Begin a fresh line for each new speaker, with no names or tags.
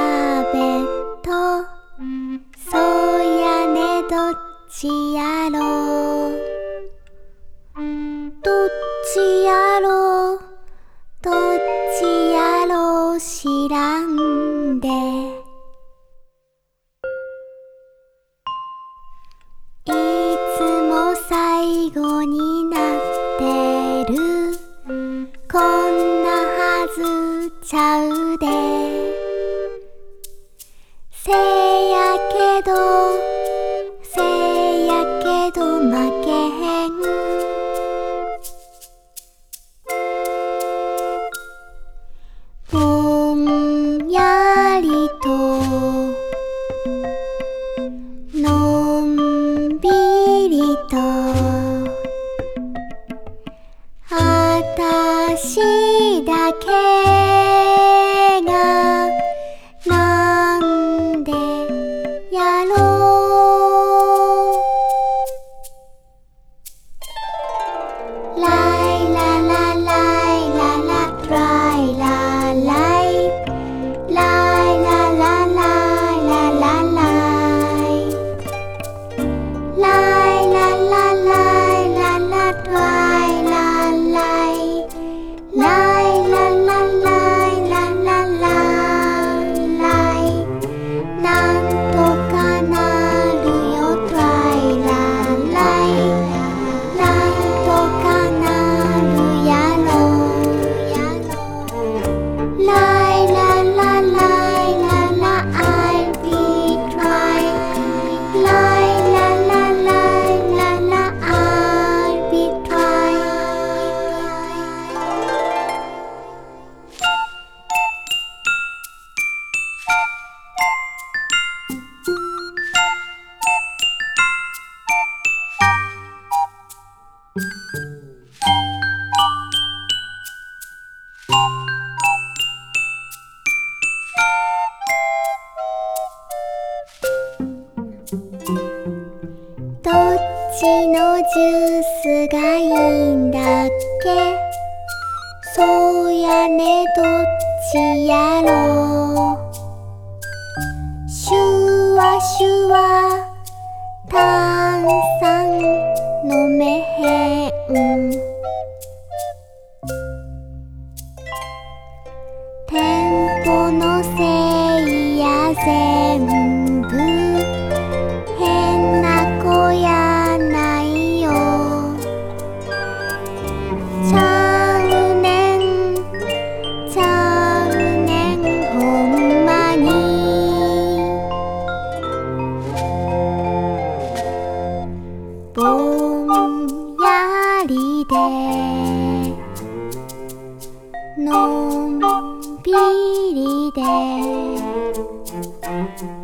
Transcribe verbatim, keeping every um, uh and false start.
べとそうやねどっちやろうどっちやろうどっちやろう知らんでいつも最後になってるこんなはずちゃうでせやけどせやけど負けへんぼんやりとのんびりとあたしだけがなんでやろうライララライララライラライライララライララライライララライララライラライライララライララライなんとかなるよライラライなんとかなるやろライララライララ I'll be try ライララライララ I'll be tryどっちのジュースがいいんだっけそうやねどっちやろうシュワシュワ炭酸飲めへん店舗のせいや全部変な子やないよちゃうねんちゃうねんほんまにぼんやりでのんびりで